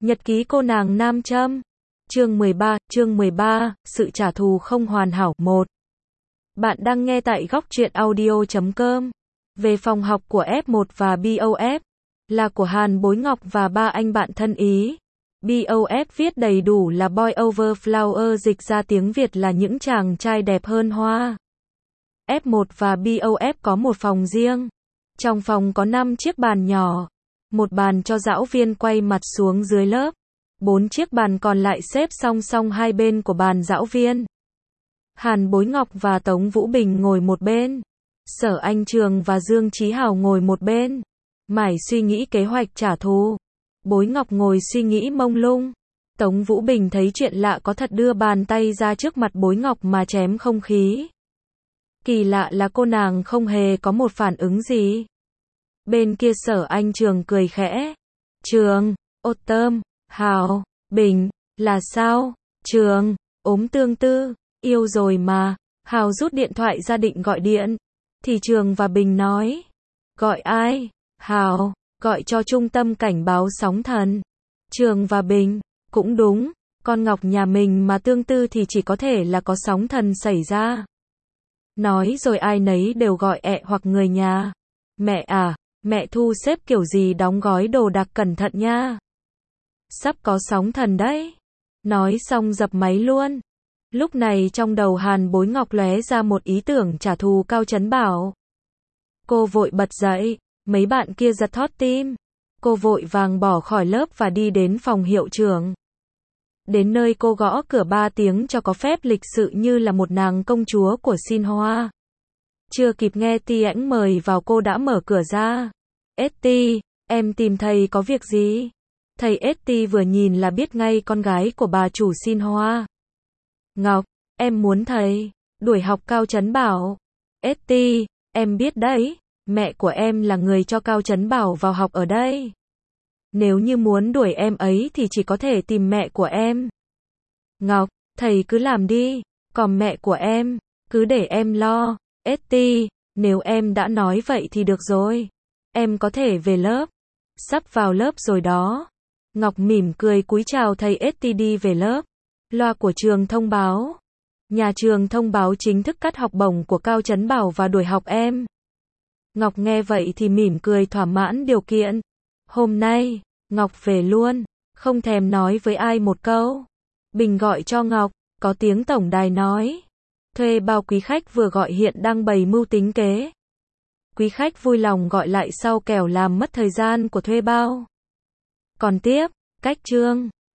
Nhật ký cô nàng nam châm. Chương 13, sự trả thù không hoàn hảo 1. Bạn đang nghe tại góc truyện audio.com. Về phòng học của F1 và BOF, là của Hàn Bối Ngọc và ba anh bạn thân Ý. BOF viết đầy đủ là Boy Over Flower, dịch ra tiếng Việt là những chàng trai đẹp hơn hoa. F1 và BOF có một phòng riêng. Trong phòng có 5 chiếc bàn nhỏ. Một bàn cho giáo viên quay mặt xuống dưới lớp. 4 chiếc bàn còn lại xếp song song hai bên của bàn giáo viên. Hàn Bối Ngọc và Tống Vũ Bình ngồi một bên. Sở Anh Trường và Dương Chí Hào ngồi một bên. Mải suy nghĩ kế hoạch trả thù. Bối Ngọc ngồi suy nghĩ mông lung. Tống Vũ Bình thấy chuyện lạ có thật, đưa bàn tay ra trước mặt Bối Ngọc mà chém không khí. Kỳ lạ là cô nàng không hề có một phản ứng gì. Bên kia Sở Anh Trường cười khẽ. Trường, ột tơm, Hào, Bình, là sao? Trường, ốm tương tư, yêu rồi mà. Hào rút điện thoại ra định gọi điện. Thì Trường và Bình nói. Gọi ai? Hào, gọi cho trung tâm cảnh báo sóng thần. Trường và Bình, cũng đúng, con Ngọc nhà mình mà tương tư thì chỉ có thể là có sóng thần xảy ra. Nói rồi ai nấy đều gọi ẹ hoặc người nhà. Mẹ à, mẹ thu xếp kiểu gì đóng gói đồ đạc cẩn thận nha. Sắp có sóng thần đấy. Nói xong dập máy luôn. Lúc này trong đầu Hàn Bối Ngọc lóe ra một ý tưởng trả thù Cao Trấn Bảo. Cô vội bật dậy, mấy bạn kia giật thót tim. Cô vội vàng bỏ khỏi lớp và đi đến phòng hiệu trưởng. Đến nơi cô gõ cửa 3 tiếng cho có phép lịch sự như là một nàng công chúa của Xin Hoa. Chưa kịp nghe Ti Ảnh mời vào cô đã mở cửa ra. Esti, em tìm thầy có việc gì? Thầy Esti vừa nhìn là biết ngay con gái của bà chủ Xin Hoa. Ngọc, em muốn thầy đuổi học Cao Trấn Bảo. Esti, em biết đấy, mẹ của em là người cho Cao Trấn Bảo vào học ở đây. Nếu như muốn đuổi em ấy thì chỉ có thể tìm mẹ của em. Ngọc, thầy cứ làm đi, còn mẹ của em, cứ để em lo. Esti, nếu em đã nói vậy thì được rồi. Em có thể về lớp. Sắp vào lớp rồi đó. Ngọc mỉm cười cúi chào thầy Esti đi về lớp. Loa của trường thông báo. Nhà trường thông báo chính thức cắt học bổng của Cao Trấn Bảo và đuổi học em. Ngọc nghe vậy thì mỉm cười thỏa mãn điều kiện. Hôm nay, Ngọc về luôn, không thèm nói với ai một câu. Bình gọi cho Ngọc, có tiếng tổng đài nói. Thuê bao quý khách vừa gọi hiện đang bày mưu tính kế. Quý khách vui lòng gọi lại sau kẻo làm mất thời gian của thuê bao. Còn tiếp, cách chương.